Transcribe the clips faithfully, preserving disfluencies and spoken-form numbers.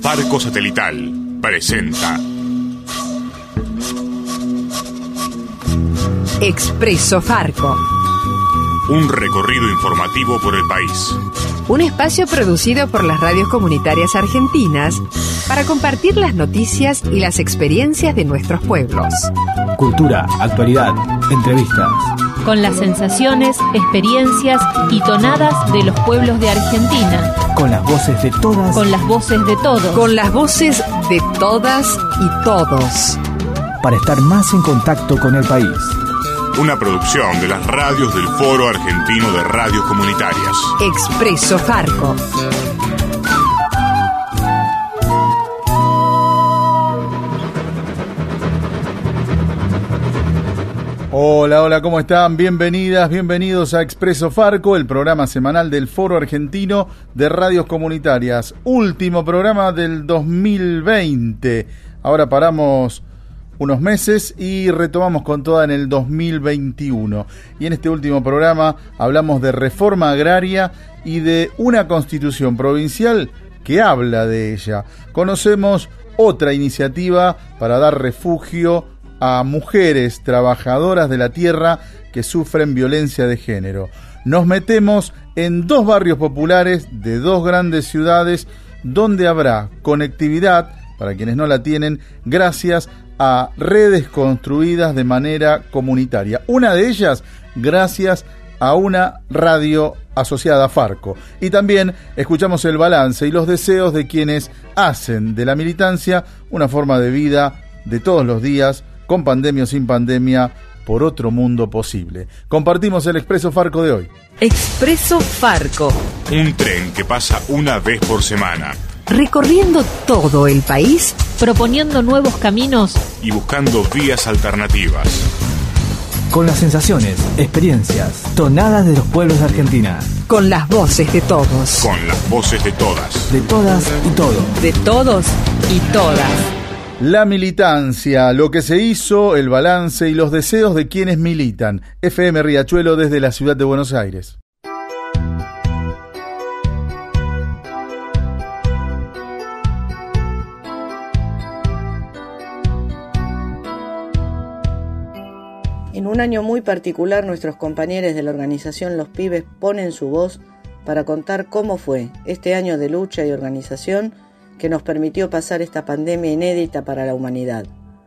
Farco Satelital presenta Expreso Farco. Un recorrido informativo por el país. Un espacio producido por las radios comunitarias argentinas para compartir las noticias y las experiencias de nuestros pueblos. Cultura, actualidad, entrevistas. Con las sensaciones, experiencias y tonadas de los pueblos de Argentina. Con las voces de todas. Con las voces de todos. Con las voces de todas y todos. Para estar más en contacto con el país. Una producción de las radios del Foro Argentino de Radios Comunitarias. Expreso Farco. Hola, hola, ¿cómo están? Bienvenidas, bienvenidos a Expreso Farco, el programa semanal del Foro Argentino de Radios Comunitarias. Último programa del dos mil veinte. Ahora paramos unos meses y retomamos con toda en el dos mil veintiuno. Y en este último programa hablamos de reforma agraria y de una constitución provincial que habla de ella. Conocemos otra iniciativa para dar refugio a mujeres trabajadoras de la tierra que sufren violencia de género. Nos metemos en dos barrios populares de dos grandes ciudades donde habrá conectividad, para quienes no la tienen, gracias a redes construidas de manera comunitaria. Una de ellas gracias a una radio asociada a Farco. Y también escuchamos el balance y los deseos de quienes hacen de la militancia una forma de vida de todos los días, con pandemia o sin pandemia, por otro mundo posible. Compartimos el Expreso Farco de hoy. Expreso Farco. Un tren que pasa una vez por semana. Recorriendo todo el país, proponiendo nuevos caminos y buscando vías alternativas. Con las sensaciones, experiencias, tonadas de los pueblos de Argentina. Con las voces de todos. Con las voces de todas. De todas y todos. De todos y todas. La militancia, lo que se hizo, el balance y los deseos de quienes militan. F M Riachuelo desde la ciudad de Buenos Aires. En un año muy particular, nuestros compañeros de la organización Los Pibes ponen su voz para contar cómo fue este año de lucha y organización que nos permitió pasar esta pandemia inédita para la humanidad.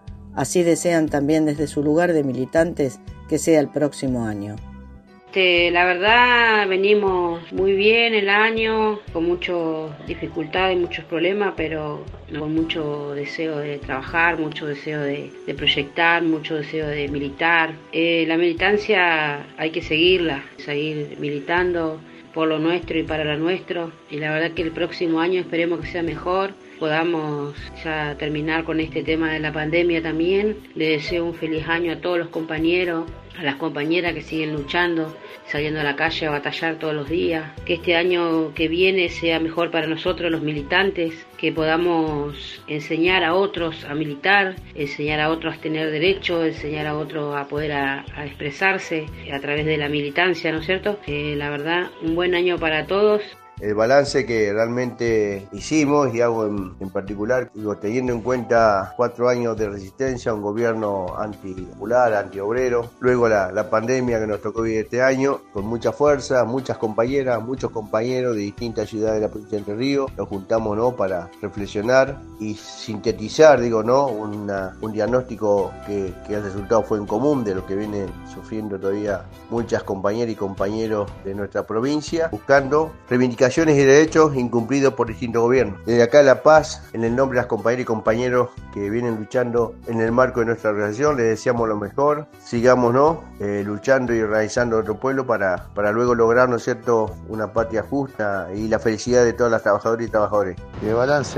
Así desean también desde su lugar de militantes que sea el próximo año. Este, la verdad venimos muy bien el año, con muchas dificultades, muchos problemas, pero con mucho deseo de trabajar, mucho deseo de, de proyectar, mucho deseo de militar. Eh, la militancia hay que seguirla, seguir militando por lo nuestro y para lo nuestro, y la verdad que el próximo año esperemos que sea mejor, podamos ya terminar con este tema de la pandemia también. Le deseo un feliz año a todos los compañeros, a las compañeras que siguen luchando, saliendo a la calle a batallar todos los días, que este año que viene sea mejor para nosotros los militantes, que podamos enseñar a otros a militar, enseñar a otros a tener derecho, enseñar a otros a poder a, a expresarse a través de la militancia, ¿no es cierto? Eh, la verdad, un buen año para todos. El balance que realmente hicimos, y hago en, en particular, digo, teniendo en cuenta cuatro años de resistencia, un gobierno antipopular, antiobrero, luego la, la pandemia que nos tocó vivir este año, con mucha fuerza, muchas compañeras, muchos compañeros de distintas ciudades de la provincia de Entre Ríos, nos juntamos, ¿no?, para reflexionar y sintetizar, digo, ¿no?, una, un diagnóstico que, que el resultado fue en común de lo que vienen sufriendo todavía muchas compañeras y compañeros de nuestra provincia, buscando reivindicaciones y derechos incumplidos por distintos gobiernos. Desde acá La Paz, en el nombre de las compañeras y compañeros que vienen luchando en el marco de nuestra organización, les deseamos lo mejor. Sigamos, ¿no?, eh, luchando y organizando nuestro pueblo para, para luego lograr, ¿no es cierto?, una patria justa y la felicidad de todas las trabajadoras y trabajadores. El balance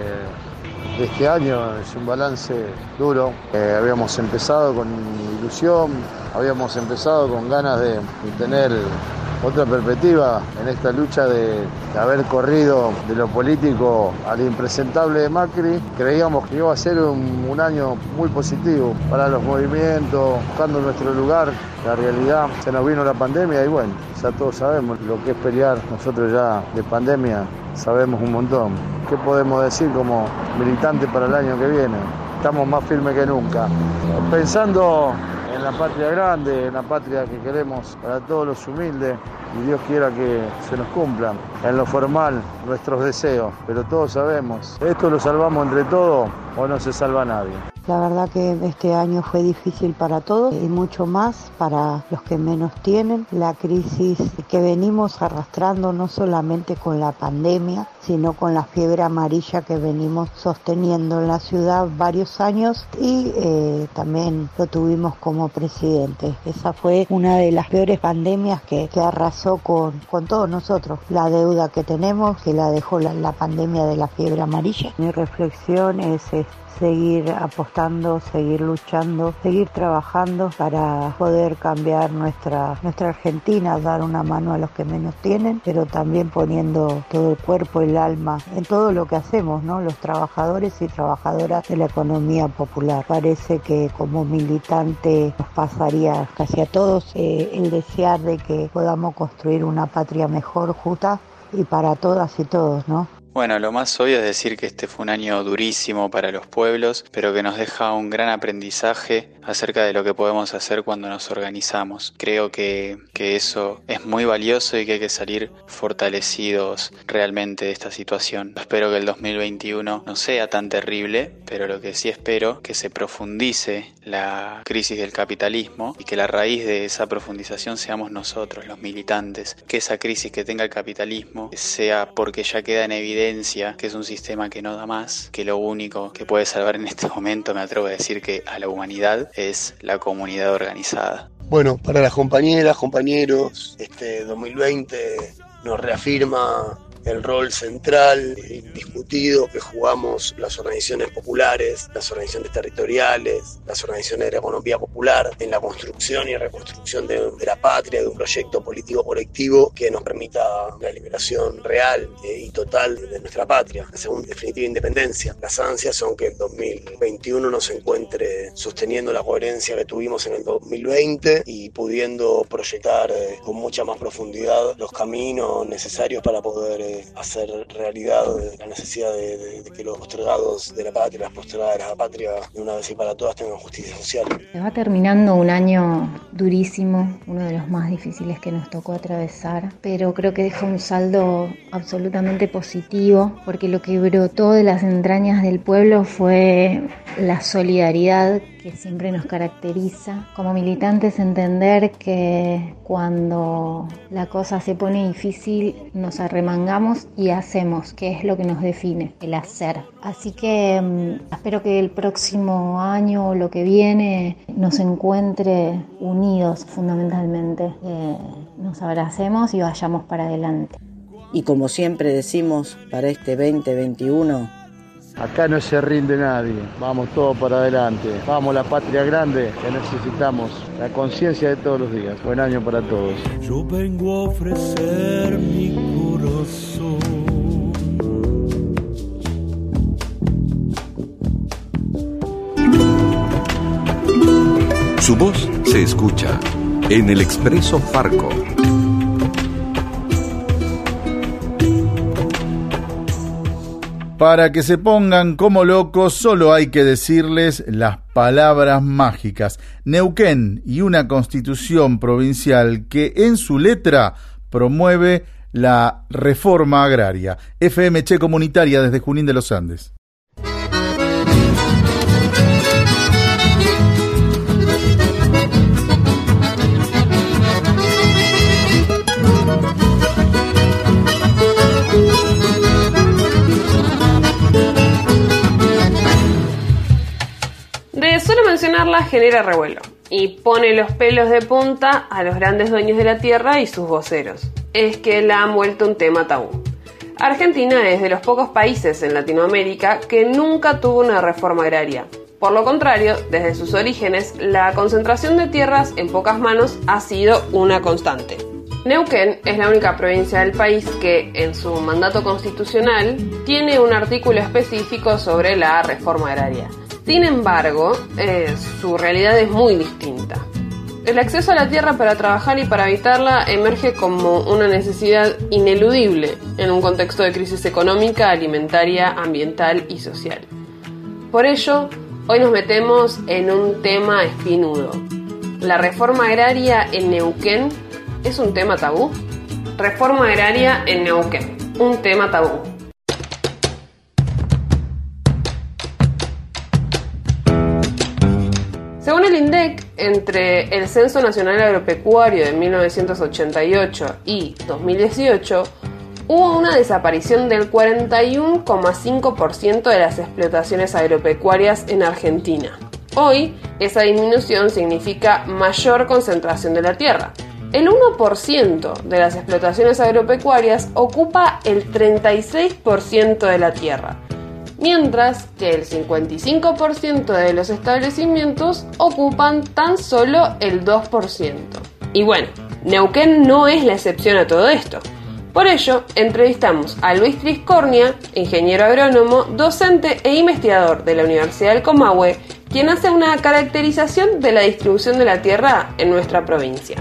de este año es un balance duro. Eh, habíamos empezado con ilusión, habíamos empezado con ganas de, de tener otra perspectiva en esta lucha de, de haber corrido de lo político al impresentable de Macri. Creíamos que iba a ser un, un año muy positivo para los movimientos, buscando nuestro lugar. La realidad, se nos vino la pandemia y bueno, ya todos sabemos lo que es pelear. Nosotros ya de pandemia sabemos un montón. ¿qué podemos decir como militante para el año que viene? Estamos más firmes que nunca. Pensando en la patria grande, en la patria que queremos para todos los humildes, y Dios quiera que se nos cumplan en lo formal nuestros deseos, pero todos sabemos, esto lo salvamos entre todos o no se salva nadie. La verdad que este año fue difícil para todos y mucho más para los que menos tienen. La crisis que venimos arrastrando no solamente con la pandemia, sino con la fiebre amarilla que venimos sosteniendo en la ciudad varios años y eh, también lo tuvimos como presidente. Esa fue una de las peores pandemias que, que arrasó con, con todos nosotros. La deuda que tenemos, que la dejó la, la pandemia de la fiebre amarilla. Mi reflexión es, es seguir apostando, seguir luchando, seguir trabajando para poder cambiar nuestra, nuestra Argentina, dar una mano a los que menos tienen, pero también poniendo todo el cuerpo, el alma, en todo lo que hacemos, ¿no? Los trabajadores y trabajadoras de la economía popular. Parece que como militante nos pasaría casi a todos eh, el desear de que podamos construir una patria mejor, justa y para todas y todos, ¿no? Bueno, lo más obvio es decir que este fue un año durísimo para los pueblos, pero que nos deja un gran aprendizaje acerca de lo que podemos hacer cuando nos organizamos. Creo que, que eso es muy valioso y que hay que salir fortalecidos realmente de esta situación. Espero que el dos mil veintiuno no sea tan terrible, pero lo que sí espero es que se profundice la crisis del capitalismo y que la raíz de esa profundización seamos nosotros, los militantes. Que esa crisis que tenga el capitalismo sea porque ya queda en evidencia que es un sistema que no da más, que lo único que puede salvar en este momento, me atrevo a decir que a la humanidad, es la comunidad organizada. Bueno, para las compañeras, compañeros, este dos mil veinte nos reafirma el rol central, indiscutido, que jugamos las organizaciones populares, las organizaciones territoriales, las organizaciones de la economía popular en la construcción y reconstrucción de, de la patria, de un proyecto político colectivo que nos permita la liberación real eh, y total de nuestra patria, la segunda definitiva independencia. Las ansias son que el dos mil veintiuno nos encuentre sosteniendo la coherencia que tuvimos en el dos mil veinte y pudiendo proyectar eh, con mucha más profundidad los caminos necesarios para poder eh, hacer realidad la necesidad de, de, de que los postergados de la patria, las postergadas de la patria, de una vez y para todas tengan justicia social. Se va terminando un año durísimo, uno de los más difíciles que nos tocó atravesar, pero creo que deja un saldo absolutamente positivo, porque lo que brotó de las entrañas del pueblo fue la solidaridad que siempre nos caracteriza. Como militantes, entender que cuando la cosa se pone difícil nos arremangamos y hacemos, que es lo que nos define, el hacer. Así que um, espero que el próximo año o lo que viene nos encuentre unidos fundamentalmente, que nos abracemos y vayamos para adelante. Y como siempre decimos, para este veinte veintiuno, acá no se rinde nadie, vamos todos para adelante, vamos la patria grande que necesitamos, la conciencia de todos los días. Buen año para todos. Yo vengo a ofrecer mi corazón. Su voz se escucha en el Expreso Farco. Para que se pongan como locos, solo hay que decirles las palabras mágicas. Neuquén y una constitución provincial que en su letra promueve la reforma agraria. F M Che Comunitaria desde Junín de los Andes. De solo mencionarla genera revuelo y pone los pelos de punta a los grandes dueños de la tierra y sus voceros. Es que la han vuelto un tema tabú. Argentina es de los pocos países en Latinoamérica que nunca tuvo una reforma agraria. Por lo contrario, desde sus orígenes, la concentración de tierras en pocas manos ha sido una constante. Neuquén es la única provincia del país que, en su mandato constitucional, tiene un artículo específico sobre la reforma agraria. Sin embargo, eh, su realidad es muy distinta. El acceso a la tierra para trabajar y para habitarla emerge como una necesidad ineludible en un contexto de crisis económica, alimentaria, ambiental y social. Por ello, hoy nos metemos en un tema espinudo. ¿La reforma agraria en Neuquén es un tema tabú? Reforma agraria en Neuquén, un tema tabú. Según el INDEC, entre el Censo Nacional Agropecuario de mil novecientos ochenta y ocho y dos mil dieciocho, hubo una desaparición del cuarenta y uno coma cinco por ciento de las explotaciones agropecuarias en Argentina. Hoy, esa disminución significa mayor concentración de la tierra. El uno por ciento de las explotaciones agropecuarias ocupa el treinta y seis por ciento de la tierra, mientras que el cincuenta y cinco por ciento de los establecimientos ocupan tan solo el dos por ciento. Y bueno, Neuquén no es la excepción a todo esto. Por ello, entrevistamos a Luis Triscornia, ingeniero agrónomo, docente e investigador de la Universidad del Comahue, quien hace una caracterización de la distribución de la tierra en nuestra provincia.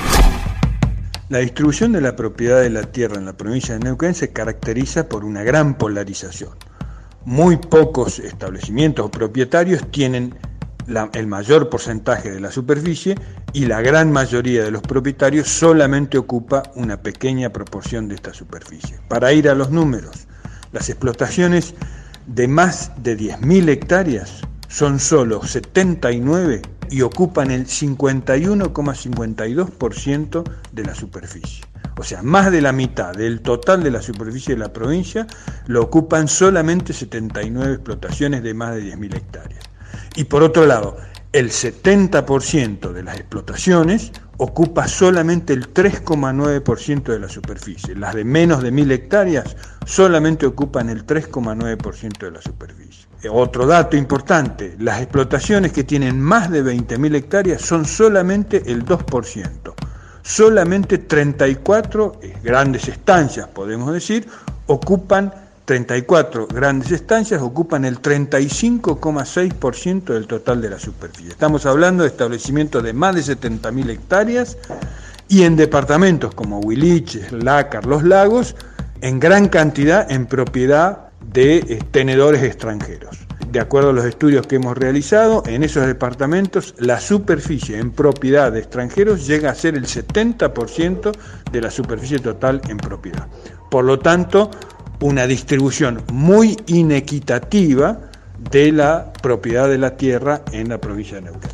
La distribución de la propiedad de la tierra en la provincia de Neuquén se caracteriza por una gran polarización. Muy pocos establecimientos o propietarios tienen la, el mayor porcentaje de la superficie y la gran mayoría de los propietarios solamente ocupa una pequeña proporción de esta superficie. Para ir a los números, las explotaciones de más de diez mil hectáreas son solo setenta y nueve y ocupan el cincuenta y uno coma cincuenta y dos por ciento de la superficie. O sea, más de la mitad del total de la superficie de la provincia lo ocupan solamente setenta y nueve explotaciones de más de diez mil hectáreas. Y por otro lado, el setenta por ciento de las explotaciones ocupa solamente el tres coma nueve por ciento de la superficie. Las de menos de mil hectáreas solamente ocupan el tres coma nueve por ciento de la superficie. Otro dato importante, las explotaciones que tienen más de veinte mil hectáreas son solamente el dos por ciento. Solamente treinta y cuatro grandes estancias, podemos decir, ocupan treinta y cuatro grandes estancias ocupan el treinta y cinco coma seis por ciento del total de la superficie. Estamos hablando de establecimientos de más de setenta mil hectáreas y en departamentos como Huiliches, Lácar, Los Lagos, en gran cantidad en propiedad de eh, tenedores extranjeros. De acuerdo a los estudios que hemos realizado, en esos departamentos la superficie en propiedad de extranjeros llega a ser el setenta por ciento de la superficie total en propiedad. Por lo tanto, una distribución muy inequitativa de la propiedad de la tierra en la provincia de Neuquén.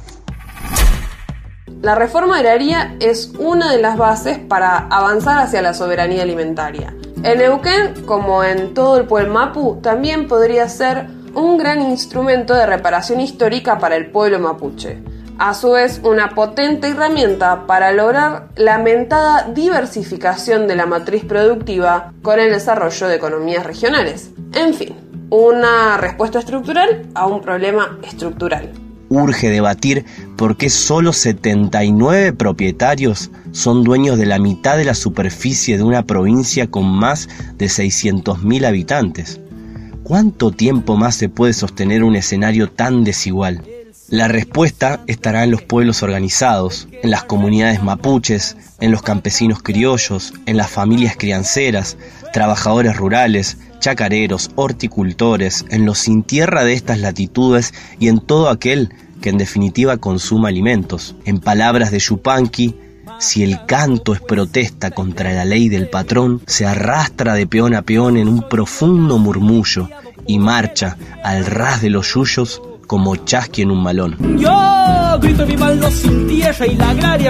La reforma agraria es una de las bases para avanzar hacia la soberanía alimentaria. En Neuquén, como en todo el pueblo mapu, también podría ser un gran instrumento de reparación histórica para el pueblo mapuche. A su vez, una potente herramienta para lograr la mentada diversificación de la matriz productiva con el desarrollo de economías regionales. En fin, una respuesta estructural a un problema estructural. Urge debatir por qué solo setenta y nueve propietarios son dueños de la mitad de la superficie de una provincia con más de seiscientos mil habitantes. ¿Cuánto tiempo más se puede sostener un escenario tan desigual? La respuesta estará en los pueblos organizados, en las comunidades mapuches, en los campesinos criollos, en las familias crianceras, trabajadores rurales, chacareros, horticultores, en los sin tierra de estas latitudes y en todo aquel que en definitiva consuma alimentos. En palabras de Yupanqui, si el canto es protesta contra la ley del patrón, se arrastra de peón a peón en un profundo murmullo y marcha al ras de los yuyos como chasqui en un malón. Yo grito mi maldad sin tierra y la agraria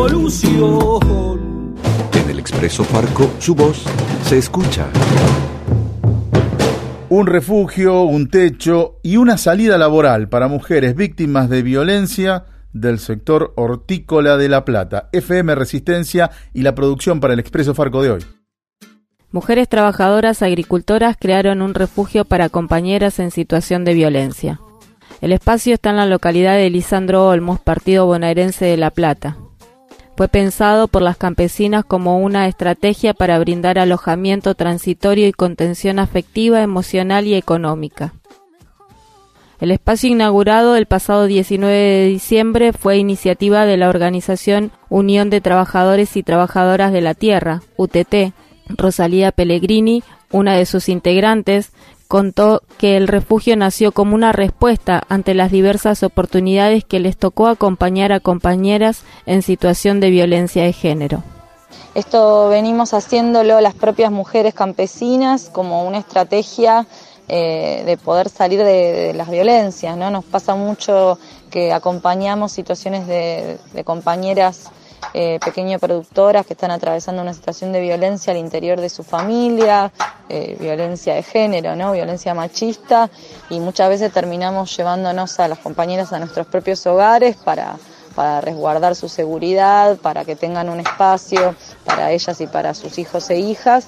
revolución. En el Expreso Farco, su voz se escucha. Un refugio, un techo y una salida laboral para mujeres víctimas de violencia del sector hortícola de La Plata. F M Resistencia y la producción para el Expreso Farco de hoy. Mujeres trabajadoras agricultoras crearon un refugio para compañeras en situación de violencia. El espacio está en la localidad de Lisandro Olmos, partido bonaerense de La Plata. Fue pensado por las campesinas como una estrategia para brindar alojamiento transitorio y contención afectiva, emocional y económica. El espacio inaugurado el pasado diecinueve de diciembre fue iniciativa de la organización Unión de Trabajadores y Trabajadoras de la Tierra, U T T. Rosalía Pellegrini, una de sus integrantes, contó que el refugio nació como una respuesta ante las diversas oportunidades que les tocó acompañar a compañeras en situación de violencia de género. Esto venimos haciéndolo las propias mujeres campesinas como una estrategia eh, de poder salir de, de las violencias, ¿no? Nos pasa mucho que acompañamos situaciones de, de compañeras eh, pequeñas productoras que están atravesando una situación de violencia al interior de su familia, eh, violencia de género, ¿no? Violencia machista, y muchas veces terminamos llevándonos a las compañeras a nuestros propios hogares para para resguardar su seguridad, para que tengan un espacio para ellas y para sus hijos e hijas.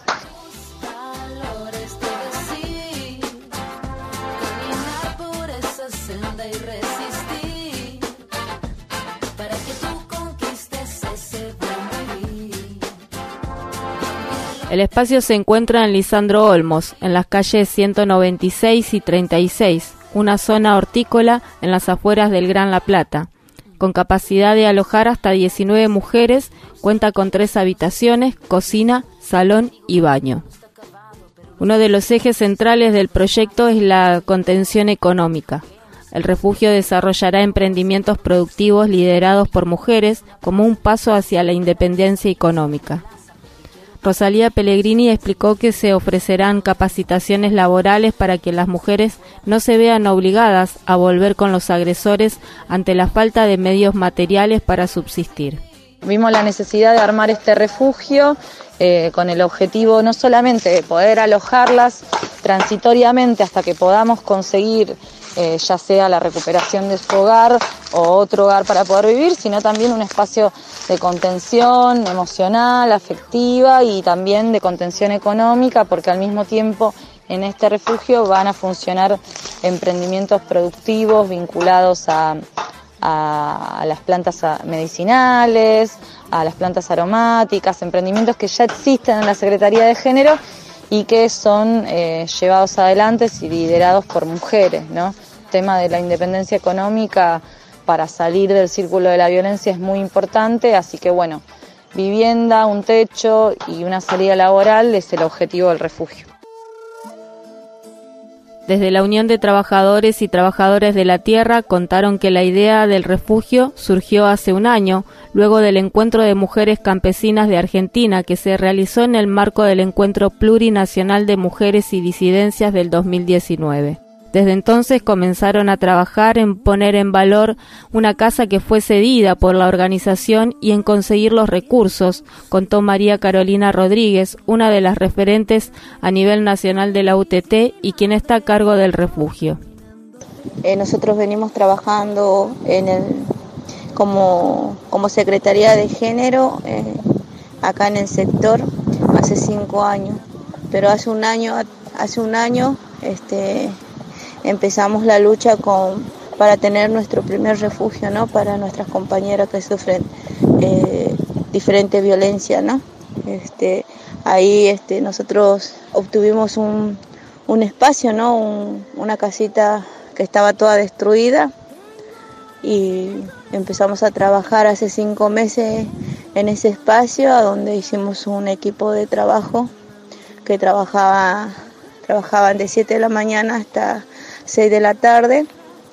El espacio se encuentra en Lisandro Olmos, en las calles ciento noventa y seis y treinta y seis, una zona hortícola en las afueras del Gran La Plata. Con capacidad de alojar hasta diecinueve mujeres, cuenta con tres habitaciones, cocina, salón y baño. Uno de los ejes centrales del proyecto es la contención económica. El refugio desarrollará emprendimientos productivos liderados por mujeres como un paso hacia la independencia económica. Rosalía Pellegrini explicó que se ofrecerán capacitaciones laborales para que las mujeres no se vean obligadas a volver con los agresores ante la falta de medios materiales para subsistir. Vimos la necesidad de armar este refugio eh, con el objetivo no solamente de poder alojarlas transitoriamente hasta que podamos conseguir eh, ya sea la recuperación de su hogar o otro hogar para poder vivir, sino también un espacio de contención emocional, afectiva y también de contención económica, porque al mismo tiempo en este refugio van a funcionar emprendimientos productivos vinculados a, a, a las plantas medicinales, a las plantas aromáticas, emprendimientos que ya existen en la Secretaría de Género y que son eh, llevados adelante y liderados por mujeres, ¿no? El tema de la independencia económica para salir del círculo de la violencia es muy importante, así que bueno, vivienda, un techo y una salida laboral es el objetivo del refugio. Desde la Unión de Trabajadores y Trabajadoras de la Tierra contaron que la idea del refugio surgió hace un año, luego del encuentro de mujeres campesinas de Argentina que se realizó en el marco del Encuentro Plurinacional de Mujeres y Disidencias del dos mil diecinueve. Desde entonces comenzaron a trabajar en poner en valor una casa que fue cedida por la organización y en conseguir los recursos, contó María Carolina Rodríguez, una de las referentes a nivel nacional de la U T T y quien está a cargo del refugio. Eh, nosotros venimos trabajando en el, como, como Secretaría de Género eh, acá en el sector hace cinco años, pero hace un año, hace un año este, empezamos la lucha con, para tener nuestro primer refugio, ¿no? Para nuestras compañeras que sufren eh, diferente violencia, ¿no? Este, ahí este, nosotros obtuvimos un, un espacio, ¿no? Un, una casita que estaba toda destruida y empezamos a trabajar hace cinco meses en ese espacio, a donde hicimos un equipo de trabajo que trabajaba, trabajaban de siete de la mañana hasta seis de la tarde,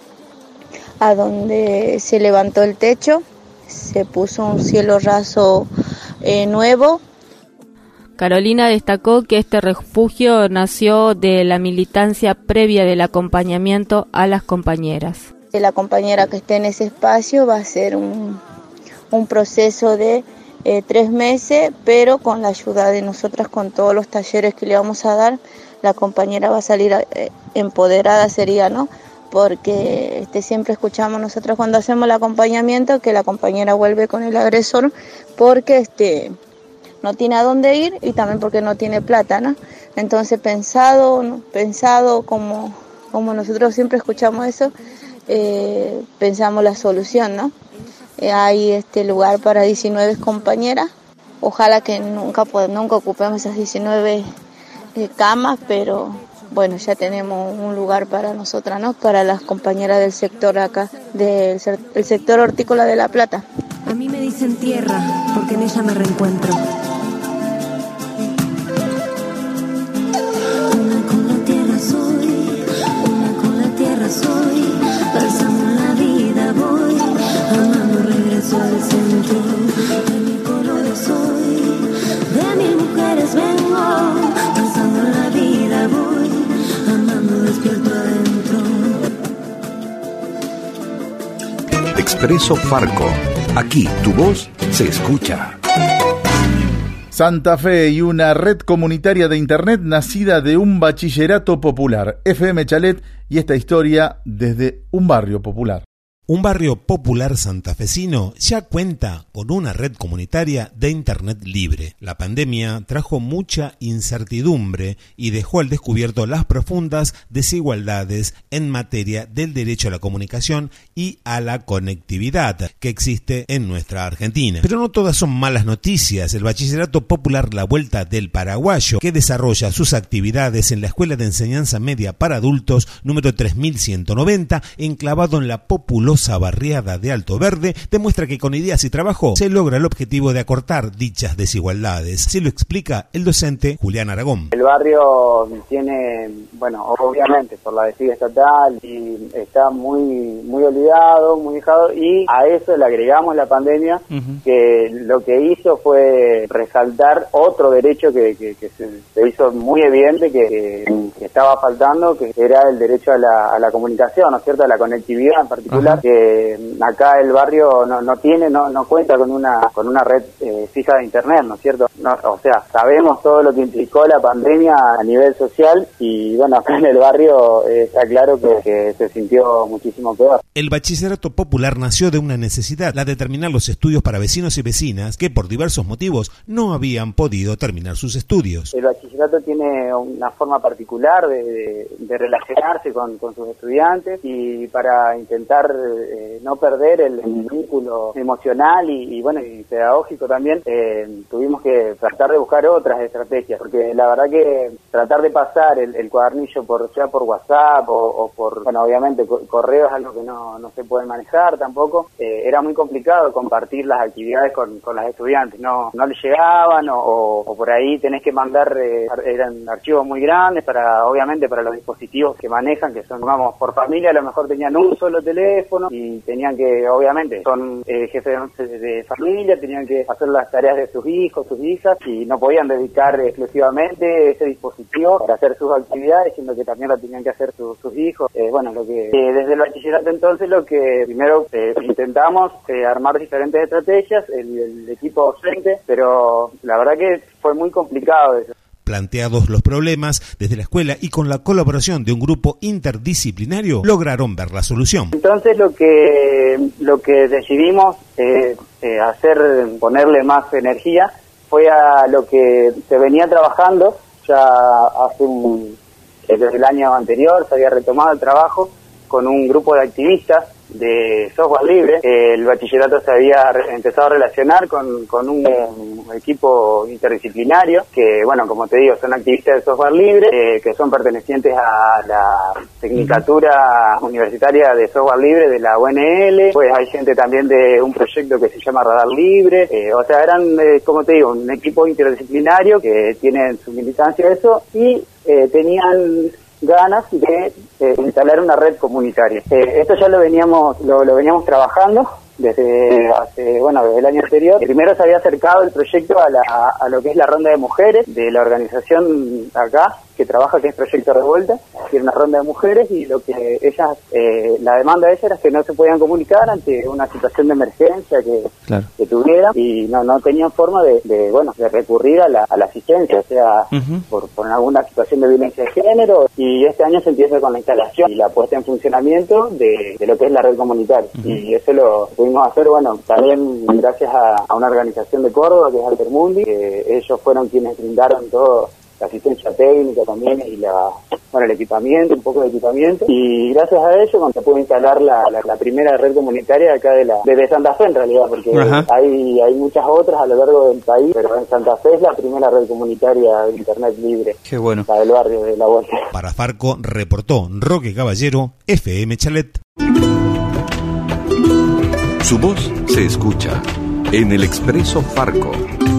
a donde se levantó el techo, se puso un cielo raso eh, nuevo. Carolina destacó que este refugio nació de la militancia previa del acompañamiento a las compañeras. La compañera que esté en ese espacio va a ser un, un proceso de eh, tres meses, pero con la ayuda de nosotras, con todos los talleres que le vamos a dar, la compañera va a salir eh, empoderada, sería, ¿no? Porque este, siempre escuchamos nosotros cuando hacemos el acompañamiento que la compañera vuelve con el agresor porque este, no tiene a dónde ir y también porque no tiene plata, ¿no? Entonces pensado, ¿no? pensado como, como nosotros siempre escuchamos eso, eh, pensamos la solución, ¿no? Eh, hay este lugar para diecinueve compañeras, ojalá que nunca, pues, nunca ocupemos esas diecinueve eh, camas, pero bueno, ya tenemos un lugar para nosotras, ¿no? Para las compañeras del sector acá, del el sector hortícola de La Plata. A mí me dicen tierra, porque en ella me reencuentro. Una con la tierra soy, una con la tierra soy, pasando la vida voy, amando regreso al centro, de mil colores soy, de mil mujeres vengo, pasando la vida voy, amando despierto adentro. Expreso Farco. Aquí tu voz se escucha. Santa Fe y una red comunitaria de internet nacida de un bachillerato popular. F M Chalet y esta historia desde un barrio popular. Un barrio popular santafesino ya cuenta con una red comunitaria de internet libre. La pandemia trajo mucha incertidumbre y dejó al descubierto las profundas desigualdades en materia del derecho a la comunicación y a la conectividad que existe en nuestra Argentina. Pero no todas son malas noticias. El Bachillerato Popular La Vuelta del Paraguayo, que desarrolla sus actividades en la Escuela de Enseñanza Media para Adultos número tres mil ciento noventa, enclavado en la populosa barriada de Alto Verde, demuestra que con ideas y trabajo se logra el objetivo de acortar dichas desigualdades. Se lo explica el docente Julián Aragón. El barrio tiene, bueno, obviamente por la desidia estatal, y está muy muy olvidado, muy dejado, y a eso le agregamos la pandemia, uh-huh. que lo que hizo fue resaltar otro derecho que, que, que se, se hizo muy evidente que, que estaba faltando, que era el derecho a la, a la comunicación, ¿no es cierto?, a la conectividad en particular. Uh-huh. Que acá el barrio no, no tiene, no, no cuenta con una con una red eh, fija de internet, ¿no es cierto? No, o sea, sabemos todo lo que implicó la pandemia a nivel social y bueno, acá en el barrio eh, está claro que, que se sintió muchísimo peor. El Bachillerato Popular nació de una necesidad, la de terminar los estudios para vecinos y vecinas que por diversos motivos no habían podido terminar sus estudios. El bachillerato tiene una forma particular de, de, de relacionarse con, con sus estudiantes, y para intentar Eh, no perder el, el vínculo emocional y, y bueno y pedagógico también, eh, tuvimos que tratar de buscar otras estrategias, porque la verdad que tratar de pasar el, el cuadernillo por ya por WhatsApp o, o por, bueno, obviamente co- correo es algo que no, no se puede manejar tampoco, eh, era muy complicado compartir las actividades con, con las estudiantes, no no les llegaban o, o, o por ahí tenés que mandar, eh, eran archivos muy grandes para, obviamente, para los dispositivos que manejan, que son, vamos, por familia a lo mejor tenían un solo teléfono y tenían que, obviamente, son eh, jefes de, de familia, tenían que hacer las tareas de sus hijos, sus hijas, y no podían dedicar exclusivamente ese dispositivo para hacer sus actividades, sino que también lo tenían que hacer su, sus hijos. Eh, bueno, lo que eh, desde el bachillerato entonces lo que primero eh, intentamos eh, armar diferentes estrategias, el, el equipo docente, pero la verdad que fue muy complicado eso. Planteados los problemas desde la escuela y con la colaboración de un grupo interdisciplinario, lograron ver la solución. Entonces lo que lo que decidimos eh, eh, hacer, ponerle más energía, fue a lo que se venía trabajando ya hace un, desde el año anterior. Se había retomado el trabajo con un grupo de activistas de software libre. El bachillerato se había re- empezado a relacionar con, con un, un equipo interdisciplinario que, bueno, como te digo, son activistas de software libre, eh, que son pertenecientes a la Tecnicatura Universitaria de Software Libre de la U N L. Pues hay gente también de un proyecto que se llama Radar Libre, eh, o sea, eran, eh, como te digo, un equipo interdisciplinario que tiene su militancia eso, y eh, tenían ganas de eh, instalar una red comunitaria. Eh, esto ya lo veníamos lo, lo veníamos trabajando desde hace, bueno, desde el año anterior. Primero se había acercado el proyecto a, la, a lo que es la ronda de mujeres de la organización acá que trabaja, que es Proyecto Revuelta, que era una ronda de mujeres, y lo que ellas, eh, la demanda de ellas era que no se podían comunicar ante una situación de emergencia que, claro. que tuvieran, y no no tenían forma de, de bueno, de recurrir a la, a la asistencia, o sea, uh-huh. por, por alguna situación de violencia de género. Y este año se empieza con la instalación y la puesta en funcionamiento de, de lo que es la red comunitaria, uh-huh. y eso lo pudimos hacer, bueno, también gracias a, a una organización de Córdoba que es Altermundi, que ellos fueron quienes brindaron todo la asistencia técnica también y la, bueno, el equipamiento, un poco de equipamiento, y gracias a ello cuando se pudo instalar la, la, la primera red comunitaria acá de la de Santa Fe en realidad, porque hay hay muchas otras a lo largo del país, pero en Santa Fe es la primera red comunitaria de internet libre. Qué bueno. La del barrio de La Vuelta. Para Farco reportó Roque Caballero, F M Chalet. Su voz se escucha en el Expreso Farco.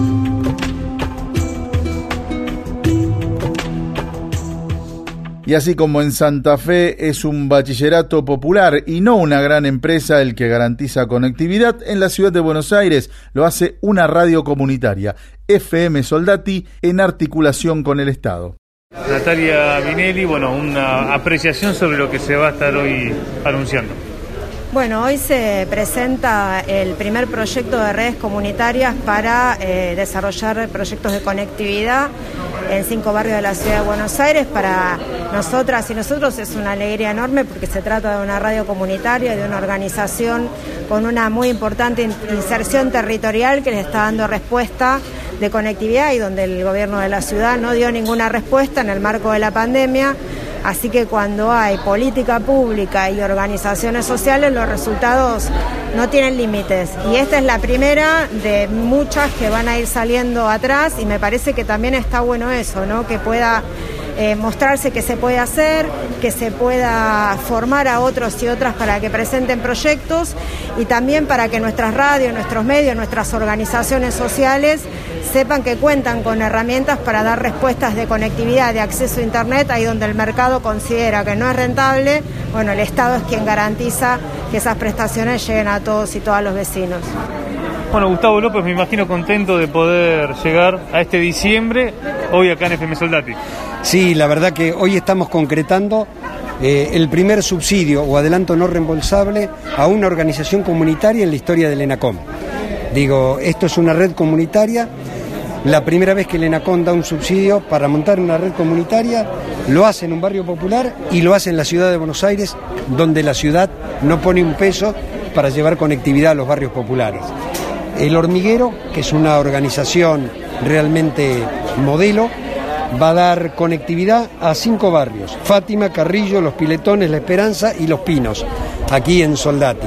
Y así como en Santa Fe es un bachillerato popular y no una gran empresa el que garantiza conectividad, en la ciudad de Buenos Aires lo hace una radio comunitaria, F M Soldati, en articulación con el Estado. Natalia Vinelli, bueno, una apreciación sobre lo que se va a estar hoy anunciando. Bueno, hoy se presenta el primer proyecto de redes comunitarias para eh, desarrollar proyectos de conectividad en cinco barrios de la ciudad de Buenos Aires. Para nosotras y nosotros es una alegría enorme porque se trata de una radio comunitaria, de una organización con una muy importante inserción territorial que les está dando respuesta de conectividad y donde el gobierno de la ciudad no dio ninguna respuesta en el marco de la pandemia. Así que cuando hay política pública y organizaciones sociales, los resultados no tienen límites. Y esta es la primera de muchas que van a ir saliendo atrás y me parece que también está bueno eso, ¿no? Que pueda eh, mostrarse que se puede hacer, que se pueda formar a otros y otras para que presenten proyectos y también para que nuestras radios, nuestros medios, nuestras organizaciones sociales sepan que cuentan con herramientas para dar respuestas de conectividad, de acceso a Internet, ahí donde el mercado considera que no es rentable. Bueno, el Estado es quien garantiza que esas prestaciones lleguen a todos y todas los vecinos. Bueno, Gustavo López, me imagino contento de poder llegar a este diciembre, hoy acá en F M Soldati. Sí, la verdad que hoy estamos concretando eh, el primer subsidio o adelanto no reembolsable a una organización comunitaria en la historia del ENACOM. Digo, esto es una red comunitaria. La primera vez que el ENACOM da un subsidio para montar una red comunitaria, lo hace en un barrio popular y lo hace en la ciudad de Buenos Aires, donde la ciudad no pone un peso para llevar conectividad a los barrios populares. El Hormiguero, que es una organización realmente modelo, va a dar conectividad a cinco barrios: Fátima, Carrillo, Los Piletones, La Esperanza y Los Pinos, aquí en Soldati.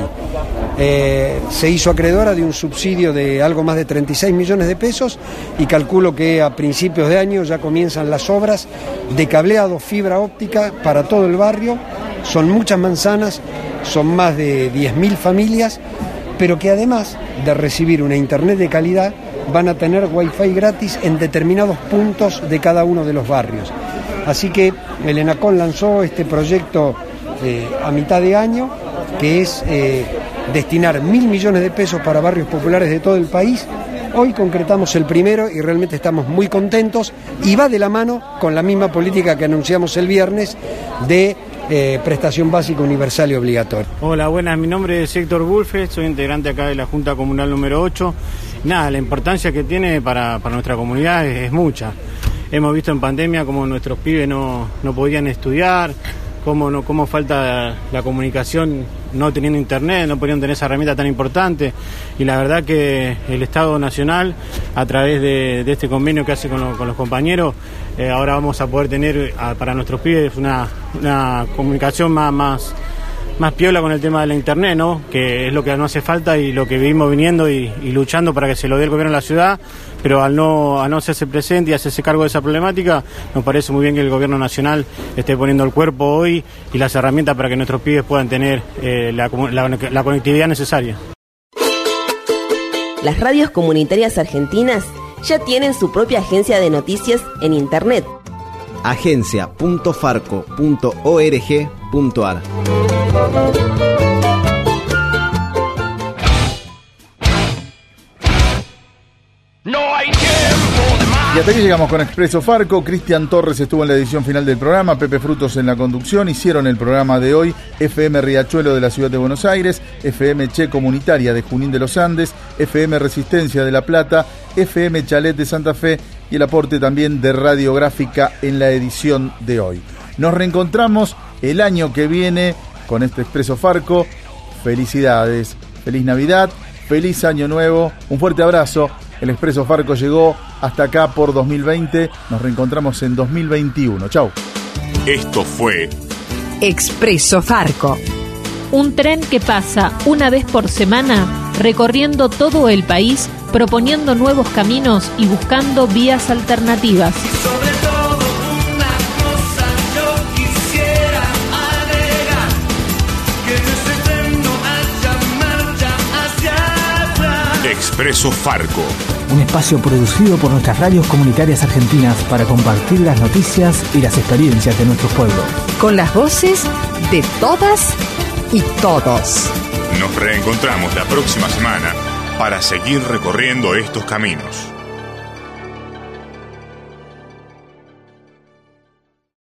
Eh, se hizo acreedora de un subsidio de algo más de treinta y seis millones de pesos y calculo que a principios de año ya comienzan las obras de cableado fibra óptica para todo el barrio. Son muchas manzanas, son más de diez mil familias, pero que además de recibir una internet de calidad van a tener wifi gratis en determinados puntos de cada uno de los barrios. Así que el ENACOM lanzó este proyecto eh, a mitad de año, que es eh, destinar mil millones de pesos para barrios populares de todo el país. Hoy concretamos el primero y realmente estamos muy contentos y va de la mano con la misma política que anunciamos el viernes de eh, prestación básica universal y obligatoria. Hola, buenas, mi nombre es Héctor Bulfe, soy integrante acá de la Junta Comunal número ocho. Nada, la importancia que tiene para, para nuestra comunidad es, es mucha. Hemos visto en pandemia cómo nuestros pibes no, no podían estudiar, cómo, no, cómo falta la comunicación no teniendo internet, no podían tener esa herramienta tan importante, y la verdad que el Estado Nacional, a través de, de este convenio que hace con, lo, con los compañeros, eh, ahora vamos a poder tener a, para nuestros pibes una, una comunicación más, más, más piola con el tema de la internet, ¿no? Que es lo que no hace falta y lo que vivimos viniendo y, y luchando para que se lo dé el gobierno de la ciudad, pero al no, al no hacerse presente y hacerse cargo de esa problemática, nos parece muy bien que el gobierno nacional esté poniendo el cuerpo hoy y las herramientas para que nuestros pibes puedan tener eh, la, la, la conectividad necesaria. Las radios comunitarias argentinas ya tienen su propia agencia de noticias en internet. agencia punto farco punto org punto ar. Y hasta aquí llegamos con Expreso Farco. Cristian Torres estuvo en la edición final del programa, Pepe Frutos en la conducción. Hicieron el programa de hoy F M Riachuelo de la Ciudad de Buenos Aires, F M Che Comunitaria de Junín de los Andes, F M Resistencia de La Plata, F M Chalet de Santa Fe y el aporte también de Radiográfica en la edición de hoy. Nos reencontramos el año que viene con este Expreso Farco. Felicidades, feliz Navidad, feliz Año Nuevo, un fuerte abrazo. El Expreso Farco llegó hasta acá por dos mil veinte. Nos reencontramos en dos mil veintiuno. Chau. Esto fue Expreso Farco. Un tren que pasa una vez por semana recorriendo todo el país, proponiendo nuevos caminos y buscando vías alternativas. Sobre todo una cosa yo quisiera agregar, que en este tren no haya marcha hacia atrás. Expreso Farco. Un espacio producido por nuestras radios comunitarias argentinas para compartir las noticias y las experiencias de nuestros pueblos. Con las voces de todas y todos. Nos reencontramos la próxima semana para seguir recorriendo estos caminos.